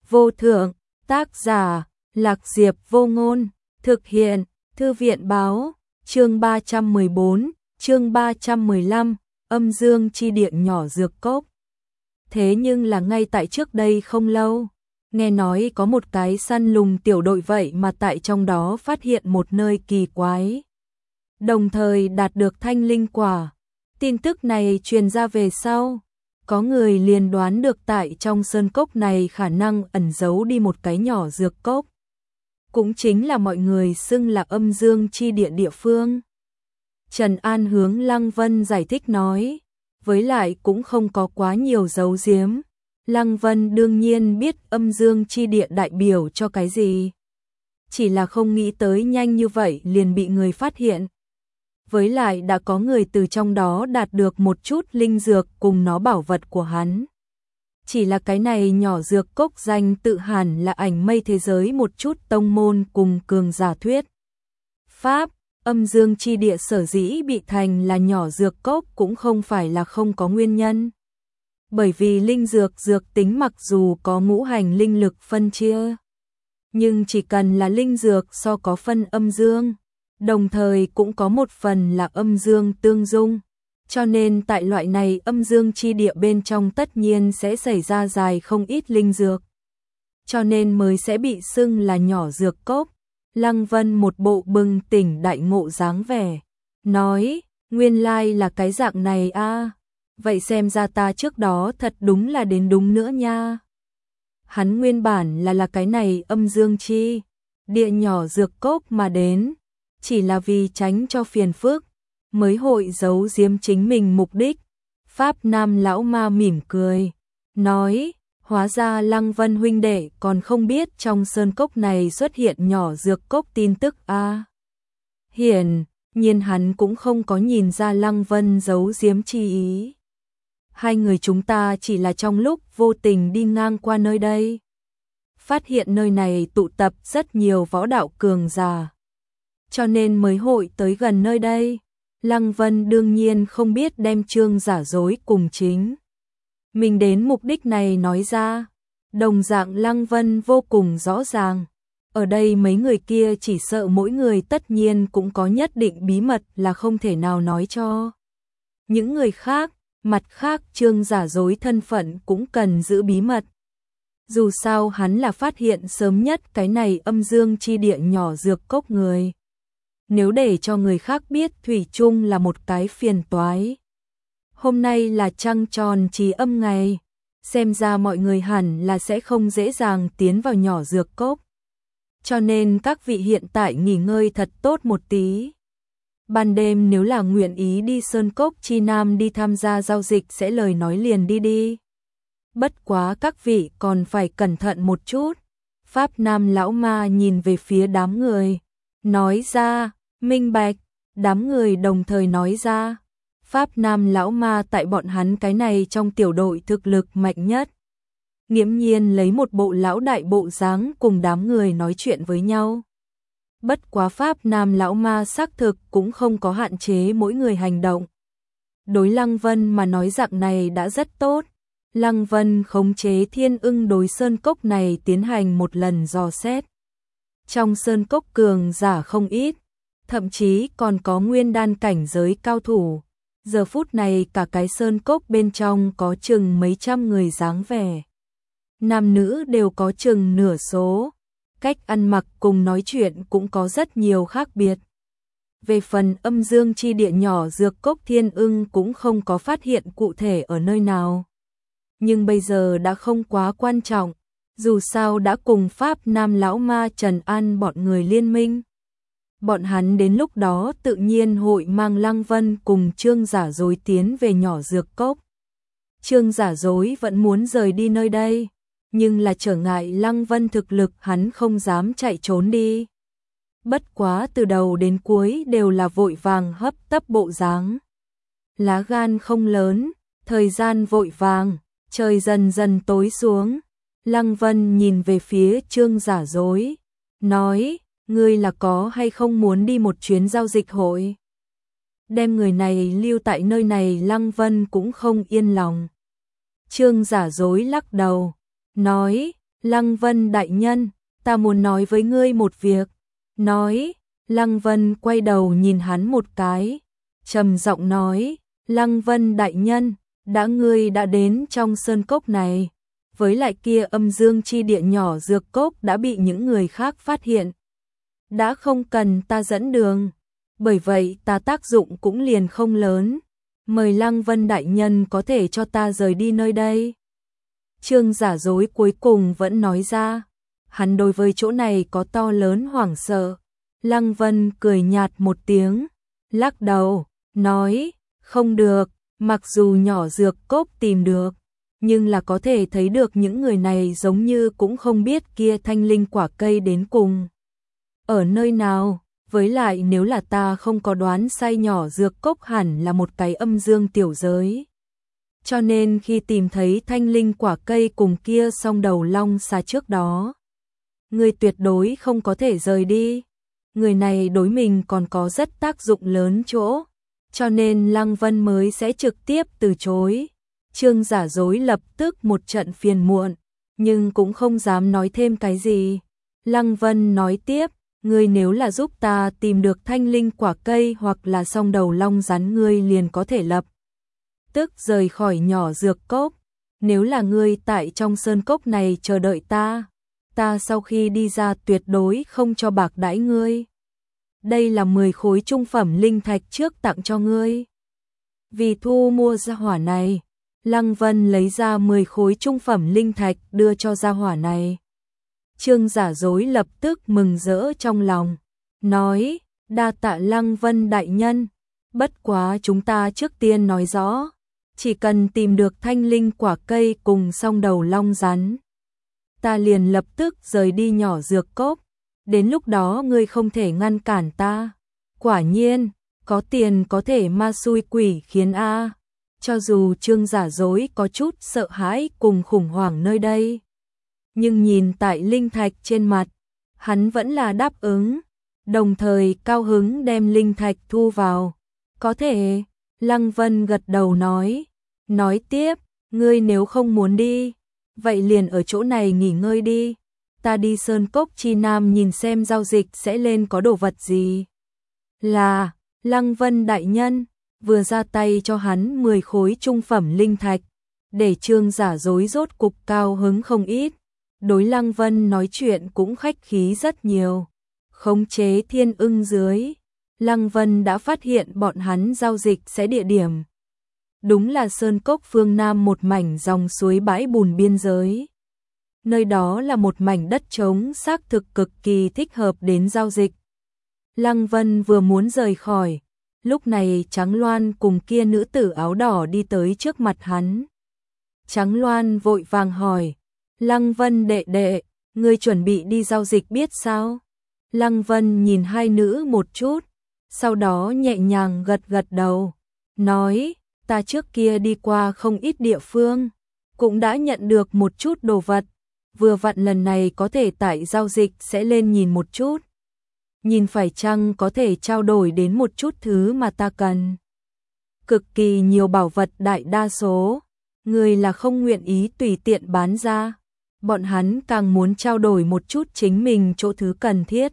vô thượng, tác giả, Lạc Diệp Vô Ngôn, thực hiện, Thư viện báo, chương 314, chương 315, âm dương chi địa nhỏ dược cốc. Thế nhưng là ngay tại trước đây không lâu, nghe nói có một cái săn lùng tiểu đội vậy mà tại trong đó phát hiện một nơi kỳ quái. Đồng thời đạt được thanh linh quả. Tin tức này truyền ra về sau, có người liền đoán được tại trong sơn cốc này khả năng ẩn giấu đi một cái nhỏ dược cốc. Cũng chính là mọi người xưng là âm dương chi địa địa phương. Trần An hướng Lăng Vân giải thích nói, với lại cũng không có quá nhiều giấu giếm. Lăng Vân đương nhiên biết âm dương chi địa đại biểu cho cái gì. Chỉ là không nghĩ tới nhanh như vậy liền bị người phát hiện. Với lại đã có người từ trong đó đạt được một chút linh dược cùng nó bảo vật của hắn. Chỉ là cái này nhỏ dược cốc danh tự hẳn là ảnh mây thế giới một chút tông môn cùng cường giả thuyết. Pháp, âm dương chi địa sở dĩ bị thành là nhỏ dược cốc cũng không phải là không có nguyên nhân. Bởi vì linh dược tính mặc dù có ngũ hành linh lực phân chia, nhưng chỉ cần là linh dược so có phân âm dương, đồng thời cũng có một phần là âm dương tương dung. Cho nên tại loại này âm dương chi địa bên trong tất nhiên sẽ xảy ra dài không ít linh dược. Cho nên mới sẽ bị xưng là nhỏ dược cốc. Lăng Vân một bộ bừng tỉnh đại ngộ dáng vẻ. Nói, nguyên lai là cái dạng này a. Vậy xem ra ta trước đó thật đúng là đến đúng nữa nha. Hắn nguyên bản là cái này âm dương chi địa nhỏ dược cốc mà đến. Chỉ là vì tránh cho phiền phức, mới hội giấu giếm chính mình mục đích. Pháp Nam lão ma mỉm cười, nói, hóa ra Lăng Vân huynh đệ còn không biết trong sơn cốc này xuất hiện nhỏ dược cốc tin tức a. Hiển nhiên hắn cũng không có nhìn ra Lăng Vân giấu giếm chi ý. Hai người chúng ta chỉ là trong lúc vô tình đi ngang qua nơi đây, phát hiện nơi này tụ tập rất nhiều võ đạo cường giả, cho nên mới hội tới gần nơi đây. Lăng Vân đương nhiên không biết đem chương giả dối cùng chính mình đến mục đích này nói ra. Đồng dạng Lăng Vân vô cùng rõ ràng, ở đây mấy người kia chỉ sợ mỗi người tất nhiên cũng có nhất định bí mật là không thể nào nói cho những người khác. Mặt khác chương giả dối thân phận cũng cần giữ bí mật. Dù sao hắn là phát hiện sớm nhất cái này âm dương chi địa nhỏ dược cốc người. Nếu để cho người khác biết thủy chung là một cái phiền toái. Hôm nay là trăng tròn trì âm ngày, xem ra mọi người hẳn là sẽ không dễ dàng tiến vào nhỏ dược cốc. Cho nên các vị hiện tại nghỉ ngơi thật tốt một tí. Ban đêm nếu là nguyện ý đi sơn cốc chi nam đi tham gia giao dịch sẽ lời nói liền đi đi. Bất quá các vị còn phải cẩn thận một chút. Pháp Nam lão ma nhìn về phía đám người, nói ra, minh bạch. Đám người đồng thời nói ra, Pháp Nam lão ma tại bọn hắn cái này trong tiểu đội thực lực mạnh nhất. Nghiễm nhiên lấy một bộ lão đại bộ dáng cùng đám người nói chuyện với nhau. Bất quá Pháp Nam lão ma xác thực cũng không có hạn chế mỗi người hành động. Đối Lăng Vân mà nói dạng này đã rất tốt. Lăng Vân khống chế thiên ưng đối sơn cốc này tiến hành một lần dò xét. Trong sơn cốc cường giả không ít, thậm chí còn có nguyên đan cảnh giới cao thủ. Giờ phút này cả cái sơn cốc bên trong có chừng mấy trăm người dáng vẻ. Nam nữ đều có chừng nửa số. Cách ăn mặc cùng nói chuyện cũng có rất nhiều khác biệt. Về phần âm dương chi địa nhỏ dược cốc thiên ưng cũng không có phát hiện cụ thể ở nơi nào. Nhưng bây giờ đã không quá quan trọng, dù sao đã cùng Pháp Nam lão ma Trần An bọn người liên minh. Bọn hắn đến lúc đó tự nhiên hội mang Lăng Vân cùng Trương giả dối tiến về nhỏ dược cốc. Trương giả dối vẫn muốn rời đi nơi đây, nhưng là trở ngại Lăng Vân thực lực hắn không dám chạy trốn đi. Bất quá từ đầu đến cuối đều là vội vàng hấp tấp bộ dáng. Lá gan không lớn, thời gian vội vàng, trời dần dần tối xuống. Lăng Vân nhìn về phía Trương giả dối, nói, ngươi là có hay không muốn đi một chuyến giao dịch hội? Đem người này lưu tại nơi này Lăng Vân cũng không yên lòng. Trương giả dối lắc đầu, nói, Lăng Vân đại nhân, ta muốn nói với ngươi một việc. Nói, Lăng Vân quay đầu nhìn hắn một cái, trầm giọng nói, Lăng Vân đại nhân, ngươi đã đến trong sơn cốc này, với lại kia âm dương chi địa nhỏ dược cốc đã bị những người khác phát hiện. Đã không cần ta dẫn đường, bởi vậy ta tác dụng cũng liền không lớn. Mời Lăng Vân đại nhân có thể cho ta rời đi nơi đây. Trương giả dối cuối cùng vẫn nói ra, hắn đối với chỗ này có to lớn hoảng sợ. Lăng Vân cười nhạt một tiếng, lắc đầu, nói, không được, mặc dù nhỏ dược cốc tìm được, nhưng là có thể thấy được những người này giống như cũng không biết kia thanh linh quả cây đến cùng ở nơi nào. Với lại nếu là ta không có đoán sai, nhỏ dược cốc hẳn là một cái âm dương tiểu giới. Cho nên khi tìm thấy thanh linh quả cây cùng kia song đầu long xà trước đó, người tuyệt đối không có thể rời đi. Người này đối mình còn có rất tác dụng lớn chỗ, cho nên Lăng Vân mới sẽ trực tiếp từ chối. Trương giả dối lập tức một trận phiền muộn, nhưng cũng không dám nói thêm cái gì. Lăng Vân nói tiếp, ngươi nếu là giúp ta tìm được thanh linh quả cây hoặc là song đầu long rắn, ngươi liền có thể lập tức rời khỏi nhỏ dược cốc. Nếu là ngươi tại trong sơn cốc này chờ đợi ta sau khi đi ra tuyệt đối không cho bạc đãi ngươi. Đây là 10 khối trung phẩm linh thạch trước tặng cho ngươi. Vì thu mua gia hỏa này, Lăng Vân lấy ra 10 khối trung phẩm linh thạch đưa cho gia hỏa này. Trương giả dối lập tức mừng rỡ trong lòng, nói, đa tạ Lăng Vân đại nhân, bất quá chúng ta trước tiên nói rõ, chỉ cần tìm được thanh linh quả cây cùng song đầu long rắn, ta liền lập tức rời đi nhỏ dược cốc, đến lúc đó ngươi không thể ngăn cản ta. Quả nhiên, có tiền có thể ma xui quỷ khiến a. Cho dù Trương giả dối có chút sợ hãi cùng khủng hoảng nơi đây, nhưng nhìn tại linh thạch trên mặt, hắn vẫn là đáp ứng, đồng thời cao hứng đem linh thạch thu vào. Có thể, Lăng Vân gật đầu nói tiếp, ngươi nếu không muốn đi, vậy liền ở chỗ này nghỉ ngơi đi, ta đi sơn cốc chi nam nhìn xem giao dịch sẽ lên có đồ vật gì. Là, Lăng Vân đại nhân, vừa ra tay cho hắn 10 khối trung phẩm linh thạch, để Trương giả dối rốt cục cao hứng không ít. Đối Lăng Vân nói chuyện cũng khách khí rất nhiều. Khống chế thiên ưng dưới, Lăng Vân đã phát hiện bọn hắn giao dịch sẽ địa điểm. Đúng là sơn cốc phương Nam một mảnh dòng suối bãi bùn biên giới. Nơi đó là một mảnh đất trống xác thực cực kỳ thích hợp đến giao dịch. Lăng Vân vừa muốn rời khỏi, lúc này Trắng Loan cùng kia nữ tử áo đỏ đi tới trước mặt hắn. Trắng Loan vội vàng hỏi, Lăng Vân đệ đệ, ngươi chuẩn bị đi giao dịch biết sao? Lăng Vân nhìn hai nữ một chút, sau đó nhẹ nhàng gật gật đầu, nói, ta trước kia đi qua không ít địa phương, cũng đã nhận được một chút đồ vật, vừa vặn lần này có thể tại giao dịch sẽ lên nhìn một chút. Nhìn phải chăng có thể trao đổi đến một chút thứ mà ta cần. Cực kỳ nhiều bảo vật, đại đa số người là không nguyện ý tùy tiện bán ra, bọn hắn càng muốn trao đổi một chút chính mình chỗ thứ cần thiết.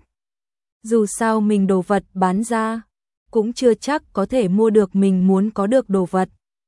Dù sao mình đồ vật bán ra, cũng chưa chắc có thể mua được mình muốn có được đồ vật.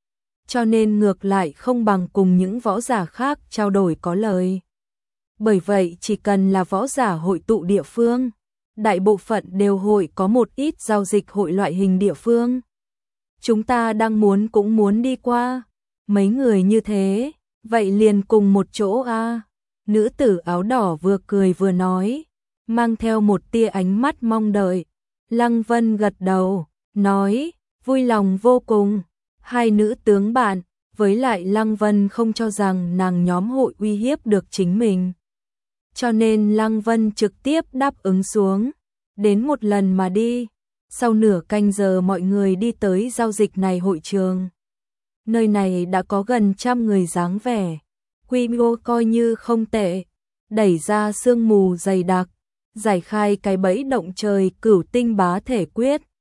Cho nên ngược lại không bằng cùng những võ giả khác trao đổi có lời. Bởi vậy chỉ cần là võ giả hội tụ địa phương, đại bộ phận đều hội có một ít giao dịch hội loại hình địa phương. Chúng ta đang muốn cũng muốn đi qua, mấy người như thế, vậy liền cùng một chỗ a. Nữ tử áo đỏ vừa cười vừa nói, mang theo một tia ánh mắt mong đợi. Lăng Vân gật đầu, nói, vui lòng vô cùng. Hai nữ tướng bạn, với lại Lăng Vân không cho rằng nàng nhóm hội uy hiếp được chính mình. Cho nên Lăng Vân trực tiếp đáp ứng xuống, đến một lần mà đi. Sau nửa canh giờ mọi người đi tới giao dịch này hội trường. Nơi này đã có gần 100 người dáng vẻ, quy mô coi như không tệ, đẩy ra sương mù dày đặc, giải khai cái bẫy động trời cửu tinh bá thể quyết.